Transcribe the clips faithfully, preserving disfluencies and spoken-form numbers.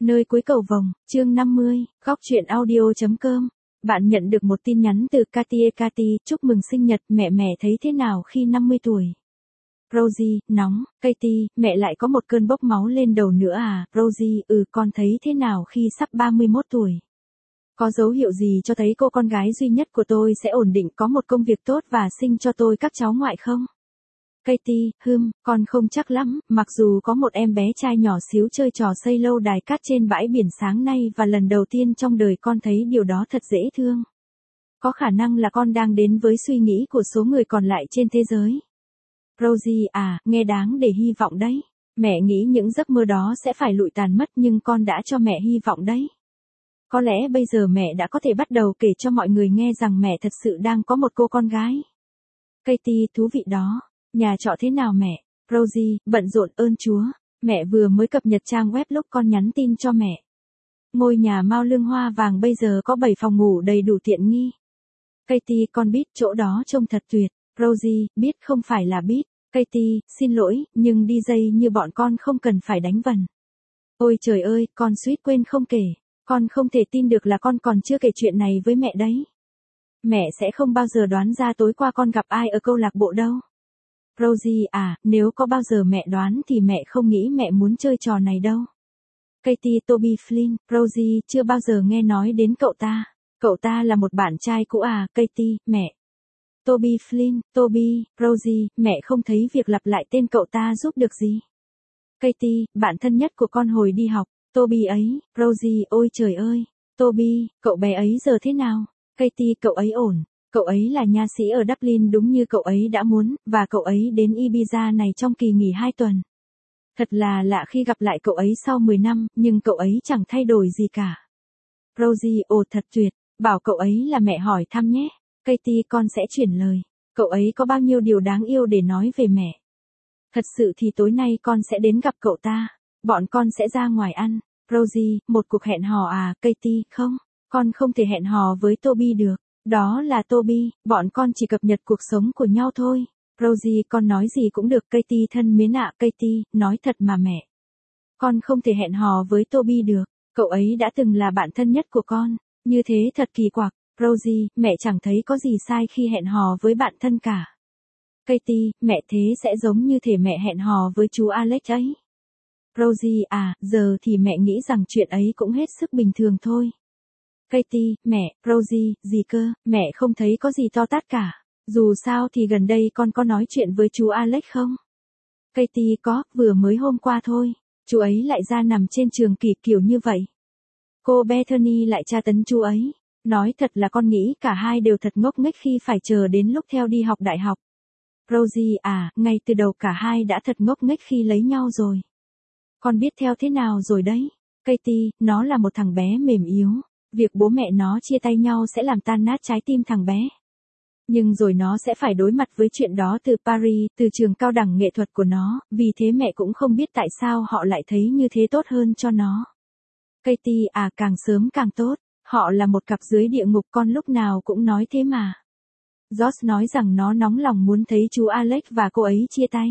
Nơi cuối cầu vồng, chương năm mươi, góc truyện audio.com. Bạn nhận được một tin nhắn từ Katie. Katie, chúc mừng sinh nhật, mẹ mẹ thấy thế nào khi năm mươi tuổi? Rosie, nóng. Katie, mẹ lại có một cơn bốc máu lên đầu nữa à? Rosie, ừ, con thấy thế nào khi sắp ba mươi mốt tuổi? Có dấu hiệu gì cho thấy cô con gái duy nhất của tôi sẽ ổn định có một công việc tốt và sinh cho tôi các cháu ngoại không? Katie, hừm, con không chắc lắm, mặc dù có một em bé trai nhỏ xíu chơi trò xây lâu đài cát trên bãi biển sáng nay và lần đầu tiên trong đời con thấy điều đó thật dễ thương. Có khả năng là con đang đến với suy nghĩ của số người còn lại trên thế giới. Rosie, à, nghe đáng để hy vọng đấy. Mẹ nghĩ những giấc mơ đó sẽ phải lụi tàn mất nhưng con đã cho mẹ hy vọng đấy. Có lẽ bây giờ mẹ đã có thể bắt đầu kể cho mọi người nghe rằng mẹ thật sự đang có một cô con gái. Katie, thú vị đó. Nhà trọ thế nào mẹ? Rosie, bận rộn ơn Chúa. Mẹ vừa mới cập nhật trang web lúc con nhắn tin cho mẹ. Ngôi nhà Mao Lương Hoa Vàng bây giờ có bảy phòng ngủ đầy đủ tiện nghi. Katie, con biết chỗ đó trông thật tuyệt. Rosie, biết không phải là biết. Katie, xin lỗi, nhưng đi dây như bọn con không cần phải đánh vần. Ôi trời ơi, con suýt quên không kể. Con không thể tin được là con còn chưa kể chuyện này với mẹ đấy. Mẹ sẽ không bao giờ đoán ra tối qua con gặp ai ở câu lạc bộ đâu. Rosie, à, nếu có bao giờ mẹ đoán thì mẹ không nghĩ mẹ muốn chơi trò này đâu. Katie, Toby Flynn. Rosie, chưa bao giờ nghe nói đến cậu ta. Cậu ta là một bạn trai cũ à? Katie, mẹ. Toby Flynn, Toby, Rosie, mẹ không thấy việc lặp lại tên cậu ta giúp được gì. Katie, bạn thân nhất của con hồi đi học. Toby ấy. Rosie, ôi trời ơi. Toby, cậu bé ấy giờ thế nào? Katie, cậu ấy ổn. Cậu ấy là nha sĩ ở Dublin đúng như cậu ấy đã muốn, và cậu ấy đến Ibiza này trong kỳ nghỉ hai tuần. Thật là lạ khi gặp lại cậu ấy sau mười năm, nhưng cậu ấy chẳng thay đổi gì cả. Rosie, ồ thật tuyệt, bảo cậu ấy là mẹ hỏi thăm nhé. Katie, con sẽ chuyển lời. Cậu ấy có bao nhiêu điều đáng yêu để nói về mẹ. Thật sự thì tối nay con sẽ đến gặp cậu ta. Bọn con sẽ ra ngoài ăn. Rosie, một cuộc hẹn hò à? Katie, không, con không thể hẹn hò với Toby được. Đó là Toby, bọn con chỉ cập nhật cuộc sống của nhau thôi. Rosie, con nói gì cũng được. Katie thân mến ạ. Katie, nói thật mà mẹ. Con không thể hẹn hò với Toby được. Cậu ấy đã từng là bạn thân nhất của con. Như thế thật kỳ quặc. Rosie, mẹ chẳng thấy có gì sai khi hẹn hò với bạn thân cả. Katie, mẹ thế sẽ giống như thể mẹ hẹn hò với chú Alex ấy. Rosie, à, giờ thì mẹ nghĩ rằng chuyện ấy cũng hết sức bình thường thôi. Katie, mẹ. Rosie, gì cơ, mẹ không thấy có gì to tát cả. Dù sao thì gần đây con có nói chuyện với chú Alex không? Katie, có, vừa mới hôm qua thôi. Chú ấy lại ra nằm trên trường kỳ kiểu như vậy. Cô Bethany lại tra tấn chú ấy. Nói thật là con nghĩ cả hai đều thật ngốc nghếch khi phải chờ đến lúc theo đi học đại học. Rosie, à, ngay từ đầu cả hai đã thật ngốc nghếch khi lấy nhau rồi. Con biết theo thế nào rồi đấy. Katie, nó là một thằng bé mềm yếu. Việc bố mẹ nó chia tay nhau sẽ làm tan nát trái tim thằng bé. Nhưng rồi nó sẽ phải đối mặt với chuyện đó từ Paris, từ trường cao đẳng nghệ thuật của nó, vì thế mẹ cũng không biết tại sao họ lại thấy như thế tốt hơn cho nó. Katie, à, càng sớm càng tốt, họ là một cặp dưới địa ngục, con lúc nào cũng nói thế mà. Josh nói rằng nó nóng lòng muốn thấy chú Alex và cô ấy chia tay.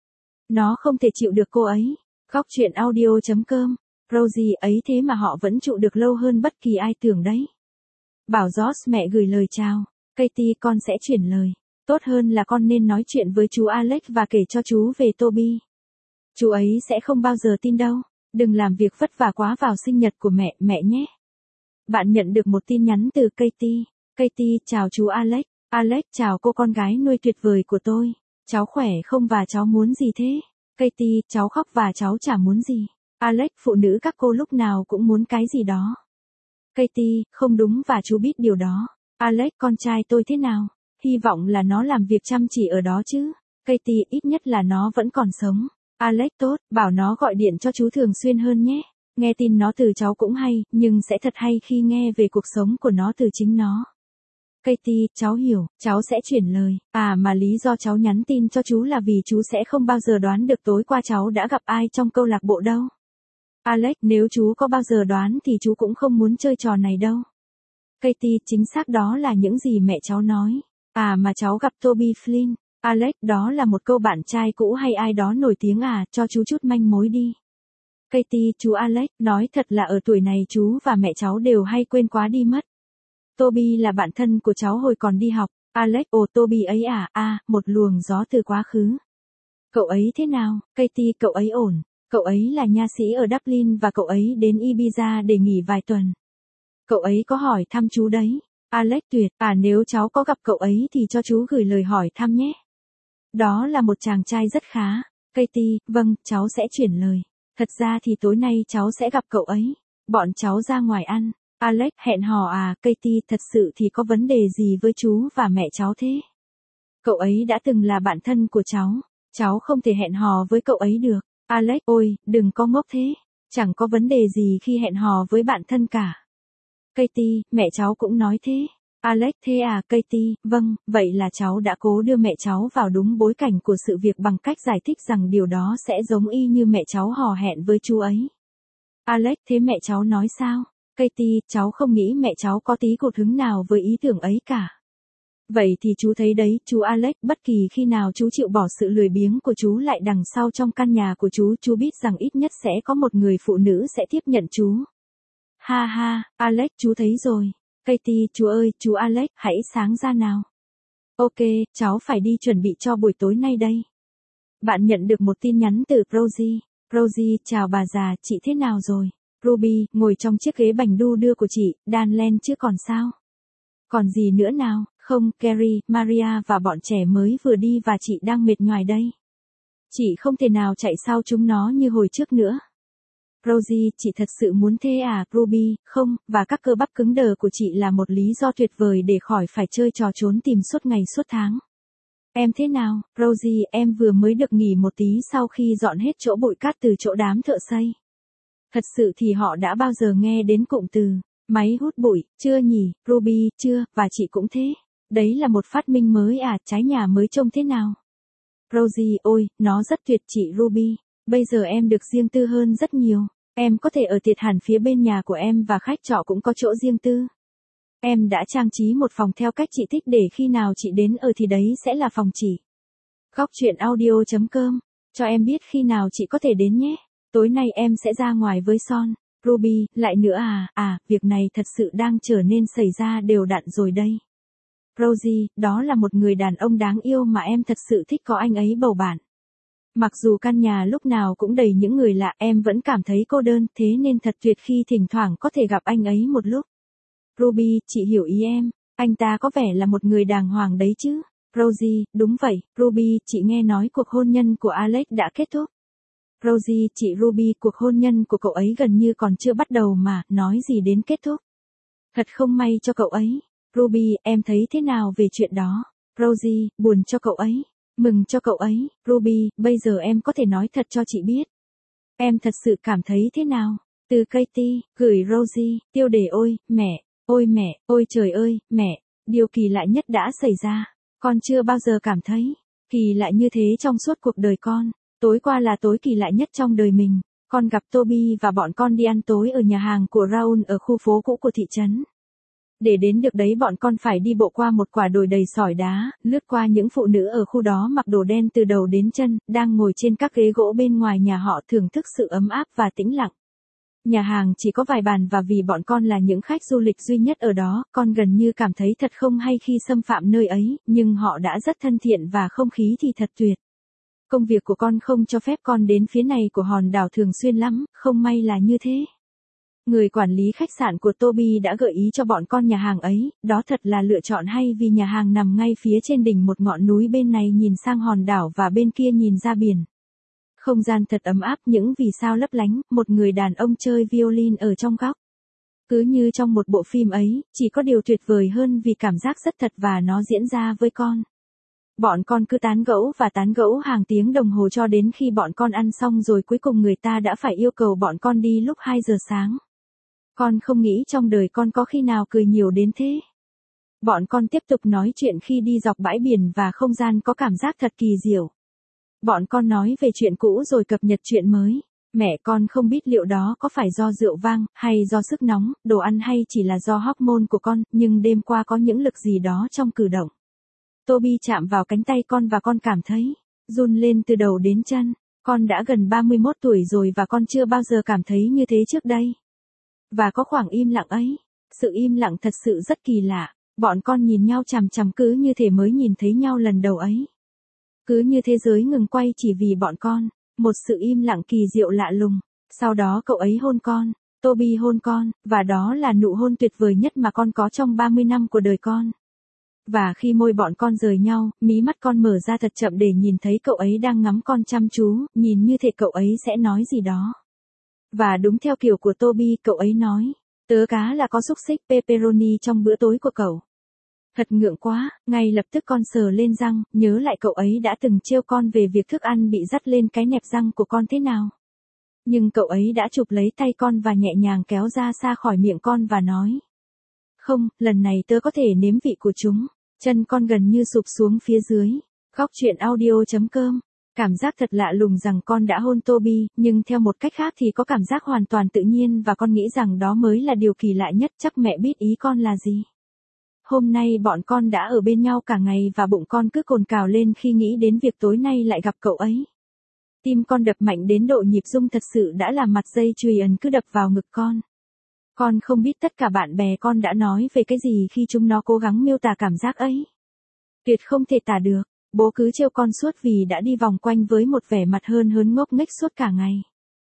Nó không thể chịu được cô ấy. Góc truyện audio.com. Rosie, ấy thế mà họ vẫn trụ được lâu hơn bất kỳ ai tưởng đấy. Bảo Josh mẹ gửi lời chào. Katie, con sẽ chuyển lời. Tốt hơn là con nên nói chuyện với chú Alex và kể cho chú về Toby. Chú ấy sẽ không bao giờ tin đâu. Đừng làm việc vất vả quá vào sinh nhật của mẹ, mẹ nhé. Bạn nhận được một tin nhắn từ Katie. Katie, chào chú Alex. Alex, chào cô con gái nuôi tuyệt vời của tôi. Cháu khỏe không và cháu muốn gì thế? Katie, cháu khóc và cháu chả muốn gì. Alex, phụ nữ các cô lúc nào cũng muốn cái gì đó. Katie, không đúng và chú biết điều đó. Alex, con trai tôi thế nào? Hy vọng là nó làm việc chăm chỉ ở đó chứ. Katie, ít nhất là nó vẫn còn sống. Alex, tốt, bảo nó gọi điện cho chú thường xuyên hơn nhé. Nghe tin nó từ cháu cũng hay, nhưng sẽ thật hay khi nghe về cuộc sống của nó từ chính nó. Katie, cháu hiểu, cháu sẽ chuyển lời. À mà lý do cháu nhắn tin cho chú là vì chú sẽ không bao giờ đoán được tối qua cháu đã gặp ai trong câu lạc bộ đâu. Alex, nếu chú có bao giờ đoán thì chú cũng không muốn chơi trò này đâu. Katie, chính xác đó là những gì mẹ cháu nói. À mà cháu gặp Toby Flynn. Alex, đó là một câu bạn trai cũ hay ai đó nổi tiếng à, cho chú chút manh mối đi. Katie, chú Alex, nói thật là ở tuổi này chú và mẹ cháu đều hay quên quá đi mất. Toby là bạn thân của cháu hồi còn đi học. Alex, ồ Toby ấy à, à, một luồng gió từ quá khứ. Cậu ấy thế nào? Katie, cậu ấy ổn. Cậu ấy là nha sĩ ở Dublin và cậu ấy đến Ibiza để nghỉ vài tuần. Cậu ấy có hỏi thăm chú đấy. Alex, tuyệt, à nếu cháu có gặp cậu ấy thì cho chú gửi lời hỏi thăm nhé. Đó là một chàng trai rất khá. Katie, vâng, cháu sẽ chuyển lời. Thật ra thì tối nay cháu sẽ gặp cậu ấy. Bọn cháu ra ngoài ăn. Alex, hẹn hò à? Katie, thật sự thì có vấn đề gì với chú và mẹ cháu thế? Cậu ấy đã từng là bạn thân của cháu. Cháu không thể hẹn hò với cậu ấy được. Alex, ôi, đừng có ngốc thế. Chẳng có vấn đề gì khi hẹn hò với bạn thân cả. Katie, mẹ cháu cũng nói thế. Alex, thế à? Katie, vâng, vậy là cháu đã cố đưa mẹ cháu vào đúng bối cảnh của sự việc bằng cách giải thích rằng điều đó sẽ giống y như mẹ cháu hò hẹn với chú ấy. Alex, thế mẹ cháu nói sao? Katie, cháu không nghĩ mẹ cháu có tí cột hứng nào với ý tưởng ấy cả. Vậy thì chú thấy đấy, chú Alex, bất kỳ khi nào chú chịu bỏ sự lười biếng của chú lại đằng sau trong căn nhà của chú, chú biết rằng ít nhất sẽ có một người phụ nữ sẽ tiếp nhận chú. Ha ha, Alex, chú thấy rồi. Katie, chú ơi, chú Alex, hãy sáng ra nào. Ok, cháu phải đi chuẩn bị cho buổi tối nay đây. Bạn nhận được một tin nhắn từ Rosie. Rosie, chào bà già, chị thế nào rồi? Ruby, ngồi trong chiếc ghế bành đu đưa của chị, đan len chứ còn sao? Còn gì nữa nào? Không, Carrie, Maria và bọn trẻ mới vừa đi và chị đang mệt nhoài đây. Chị không thể nào chạy sau chúng nó như hồi trước nữa. Rosie, chị thật sự muốn thế à? Ruby, không, và các cơ bắp cứng đờ của chị là một lý do tuyệt vời để khỏi phải chơi trò trốn tìm suốt ngày suốt tháng. Em thế nào? Rosie, em vừa mới được nghỉ một tí sau khi dọn hết chỗ bụi cát từ chỗ đám thợ xây. Thật sự thì họ đã bao giờ nghe đến cụm từ máy hút bụi, chưa nhỉ? Ruby, chưa, và chị cũng thế. Đấy là một phát minh mới à? Trái nhà mới trông thế nào? Rosie, ôi, nó rất tuyệt chị Ruby. Bây giờ em được riêng tư hơn rất nhiều. Em có thể ở tiệt hẳn phía bên nhà của em và khách trọ cũng có chỗ riêng tư. Em đã trang trí một phòng theo cách chị thích để khi nào chị đến ở thì đấy sẽ là phòng chị. Góc chuyện audio chấm com. Cho em biết khi nào chị có thể đến nhé. Tối nay em sẽ ra ngoài với Son. Ruby, lại nữa à? À, việc này thật sự đang trở nên xảy ra đều đặn rồi đây. Rosie, đó là một người đàn ông đáng yêu mà em thật sự thích có anh ấy bầu bạn. Mặc dù căn nhà lúc nào cũng đầy những người lạ, em vẫn cảm thấy cô đơn, thế nên thật tuyệt khi thỉnh thoảng có thể gặp anh ấy một lúc. Ruby, chị hiểu ý em, anh ta có vẻ là một người đàng hoàng đấy chứ. Rosie, đúng vậy, Ruby, chị nghe nói cuộc hôn nhân của Alex đã kết thúc. Rosie, chị Ruby, cuộc hôn nhân của cậu ấy gần như còn chưa bắt đầu mà, nói gì đến kết thúc. Thật không may cho cậu ấy. Ruby, em thấy thế nào về chuyện đó? Rosie, buồn cho cậu ấy. Mừng cho cậu ấy. Ruby, bây giờ em có thể nói thật cho chị biết. Em thật sự cảm thấy thế nào? Từ Katie, gửi Rosie, tiêu đề ôi, mẹ, ôi mẹ, ôi trời ơi, mẹ, điều kỳ lạ nhất đã xảy ra. Con chưa bao giờ cảm thấy kỳ lạ như thế trong suốt cuộc đời con. Tối qua là tối kỳ lạ nhất trong đời mình. Con gặp Toby và bọn con đi ăn tối ở nhà hàng của Raoul ở khu phố cũ của thị trấn. Để đến được đấy bọn con phải đi bộ qua một quả đồi đầy sỏi đá, lướt qua những phụ nữ ở khu đó mặc đồ đen từ đầu đến chân, đang ngồi trên các ghế gỗ bên ngoài nhà họ thưởng thức sự ấm áp và tĩnh lặng. Nhà hàng chỉ có vài bàn và vì bọn con là những khách du lịch duy nhất ở đó, con gần như cảm thấy thật không hay khi xâm phạm nơi ấy, nhưng họ đã rất thân thiện và không khí thì thật tuyệt. Công việc của con không cho phép con đến phía này của hòn đảo thường xuyên lắm, không may là như thế. Người quản lý khách sạn của Toby đã gợi ý cho bọn con nhà hàng ấy, đó thật là lựa chọn hay vì nhà hàng nằm ngay phía trên đỉnh một ngọn núi, bên này nhìn sang hòn đảo và bên kia nhìn ra biển. Không gian thật ấm áp, những vì sao lấp lánh, một người đàn ông chơi violin ở trong góc. Cứ như trong một bộ phim ấy, chỉ có điều tuyệt vời hơn vì cảm giác rất thật và nó diễn ra với con. Bọn con cứ tán gẫu và tán gẫu hàng tiếng đồng hồ cho đến khi bọn con ăn xong rồi cuối cùng người ta đã phải yêu cầu bọn con đi lúc hai giờ sáng. Con không nghĩ trong đời con có khi nào cười nhiều đến thế. Bọn con tiếp tục nói chuyện khi đi dọc bãi biển và không gian có cảm giác thật kỳ diệu. Bọn con nói về chuyện cũ rồi cập nhật chuyện mới. Mẹ con không biết liệu đó có phải do rượu vang, hay do sức nóng, đồ ăn hay chỉ là do hormone của con, nhưng đêm qua có những lực gì đó trong cử động. Toby chạm vào cánh tay con và con cảm thấy run lên từ đầu đến chân. Con đã gần ba mươi mốt tuổi rồi và con chưa bao giờ cảm thấy như thế trước đây. Và có khoảng im lặng ấy. Sự im lặng thật sự rất kỳ lạ. Bọn con nhìn nhau chằm chằm cứ như thể mới nhìn thấy nhau lần đầu ấy. Cứ như thế giới ngừng quay chỉ vì bọn con. Một sự im lặng kỳ diệu lạ lùng. Sau đó cậu ấy hôn con. Toby hôn con. Và đó là nụ hôn tuyệt vời nhất mà con có trong ba mươi năm của đời con. Và khi môi bọn con rời nhau, mí mắt con mở ra thật chậm để nhìn thấy cậu ấy đang ngắm con chăm chú, nhìn như thể cậu ấy sẽ nói gì đó. Và đúng theo kiểu của Toby, cậu ấy nói, tớ cá là có xúc xích pepperoni trong bữa tối của cậu. Thật ngượng quá, ngay lập tức con sờ lên răng, nhớ lại cậu ấy đã từng trêu con về việc thức ăn bị dắt lên cái nẹp răng của con thế nào. Nhưng cậu ấy đã chụp lấy tay con và nhẹ nhàng kéo ra xa khỏi miệng con và nói. Không, lần này tớ có thể nếm vị của chúng. Chân con gần như sụp xuống phía dưới. Góc chuyện audio chấm com. Cảm giác thật lạ lùng rằng con đã hôn Toby, nhưng theo một cách khác thì có cảm giác hoàn toàn tự nhiên và con nghĩ rằng đó mới là điều kỳ lạ nhất. Chắc mẹ biết ý con là gì. Hôm nay bọn con đã ở bên nhau cả ngày và bụng con cứ cồn cào lên khi nghĩ đến việc tối nay lại gặp cậu ấy. Tim con đập mạnh đến độ nhịp rung thật sự đã làm mặt dây chuyền ấn cứ đập vào ngực con. Con không biết tất cả bạn bè con đã nói về cái gì khi chúng nó cố gắng miêu tả cảm giác ấy. Tuyệt không thể tả được, bố cứ trêu con suốt vì đã đi vòng quanh với một vẻ mặt hơn hớn ngốc nghếch suốt cả ngày.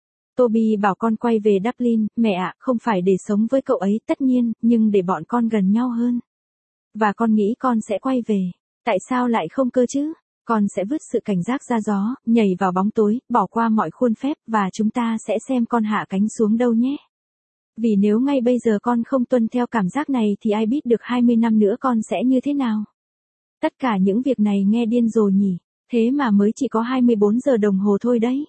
Toby bảo con quay về Dublin, mẹ ạ, không phải để sống với cậu ấy tất nhiên, nhưng để bọn con gần nhau hơn. Và con nghĩ con sẽ quay về. Tại sao lại không cơ chứ? Con sẽ vứt sự cảnh giác ra gió, nhảy vào bóng tối, bỏ qua mọi khuôn phép và chúng ta sẽ xem con hạ cánh xuống đâu nhé. Vì nếu ngay bây giờ con không tuân theo cảm giác này thì ai biết được hai mươi năm nữa con sẽ như thế nào. Tất cả những việc này nghe điên rồ nhỉ, thế mà mới chỉ có hai mươi bốn giờ đồng hồ thôi đấy.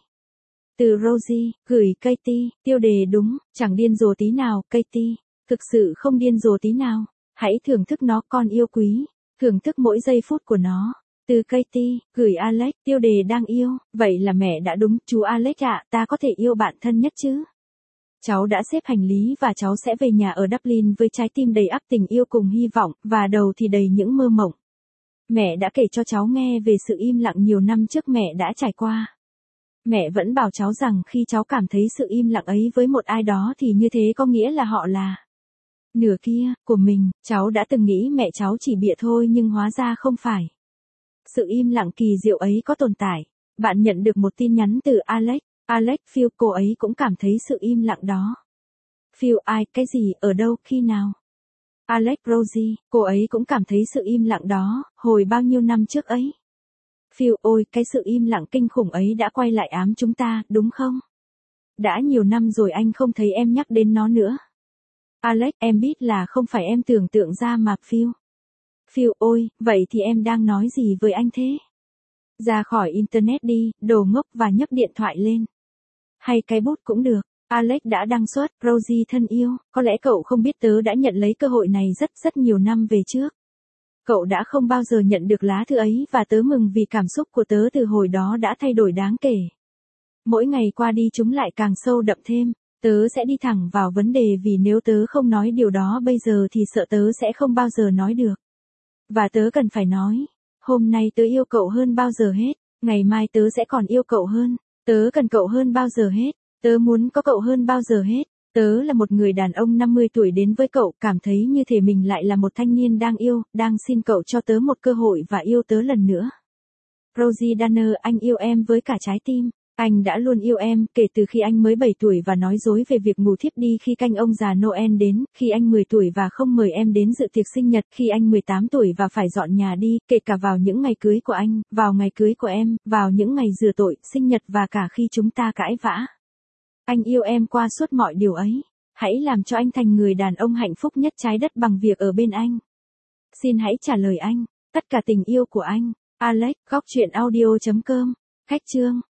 Từ Rosie, gửi Katie, tiêu đề đúng, chẳng điên rồ tí nào, Katie, thực sự không điên rồ tí nào, hãy thưởng thức nó con yêu quý, thưởng thức mỗi giây phút của nó. Từ Katie, gửi Alex, tiêu đề đang yêu, vậy là mẹ đã đúng, chú Alex ạ, ta có thể yêu bạn thân nhất chứ? Cháu đã xếp hành lý và cháu sẽ về nhà ở Dublin với trái tim đầy ắp tình yêu cùng hy vọng, và đầu thì đầy những mơ mộng. Mẹ đã kể cho cháu nghe về sự im lặng nhiều năm trước mẹ đã trải qua. Mẹ vẫn bảo cháu rằng khi cháu cảm thấy sự im lặng ấy với một ai đó thì như thế có nghĩa là họ là nửa kia, của mình. Cháu đã từng nghĩ mẹ cháu chỉ bịa thôi nhưng hóa ra không phải. Sự im lặng kỳ diệu ấy có tồn tại. Bạn nhận được một tin nhắn từ Alex. Alex, Phil, cô ấy cũng cảm thấy sự im lặng đó. Phil, ai, cái gì, ở đâu, khi nào? Alex, Rosie, cô ấy cũng cảm thấy sự im lặng đó, hồi bao nhiêu năm trước ấy. Phil, ôi, cái sự im lặng kinh khủng ấy đã quay lại ám chúng ta, đúng không? Đã nhiều năm rồi anh không thấy em nhắc đến nó nữa. Alex, em biết là không phải em tưởng tượng ra mà, Phil. Phil, ôi, vậy thì em đang nói gì với anh thế? Ra khỏi Internet đi, đồ ngốc và nhấc điện thoại lên. Hay cái bút cũng được. Alex đã đăng xuất, Rosie thân yêu, có lẽ cậu không biết tớ đã nhận lấy cơ hội này rất rất nhiều năm về trước. Cậu đã không bao giờ nhận được lá thư ấy và tớ mừng vì cảm xúc của tớ từ hồi đó đã thay đổi đáng kể. Mỗi ngày qua đi chúng lại càng sâu đậm thêm. Tớ sẽ đi thẳng vào vấn đề vì nếu tớ không nói điều đó bây giờ thì sợ tớ sẽ không bao giờ nói được. Và tớ cần phải nói. Hôm nay tớ yêu cậu hơn bao giờ hết, ngày mai tớ sẽ còn yêu cậu hơn, tớ cần cậu hơn bao giờ hết, tớ muốn có cậu hơn bao giờ hết, tớ là một người đàn ông năm mươi tuổi đến với cậu, cảm thấy như thể mình lại là một thanh niên đang yêu, đang xin cậu cho tớ một cơ hội và yêu tớ lần nữa. Rosie Danner, anh yêu em với cả trái tim. Anh đã luôn yêu em, kể từ khi anh mới bảy tuổi và nói dối về việc ngủ thiếp đi khi canh ông già Noel đến, khi anh mười tuổi và không mời em đến dự tiệc sinh nhật, khi anh mười tám tuổi và phải dọn nhà đi, kể cả vào những ngày cưới của anh, vào ngày cưới của em, vào những ngày rửa tội, sinh nhật và cả khi chúng ta cãi vã. Anh yêu em qua suốt mọi điều ấy. Hãy làm cho anh thành người đàn ông hạnh phúc nhất trái đất bằng việc ở bên anh. Xin hãy trả lời anh, tất cả tình yêu của anh. Alex, góc chuyện audio chấm com. Khách chương.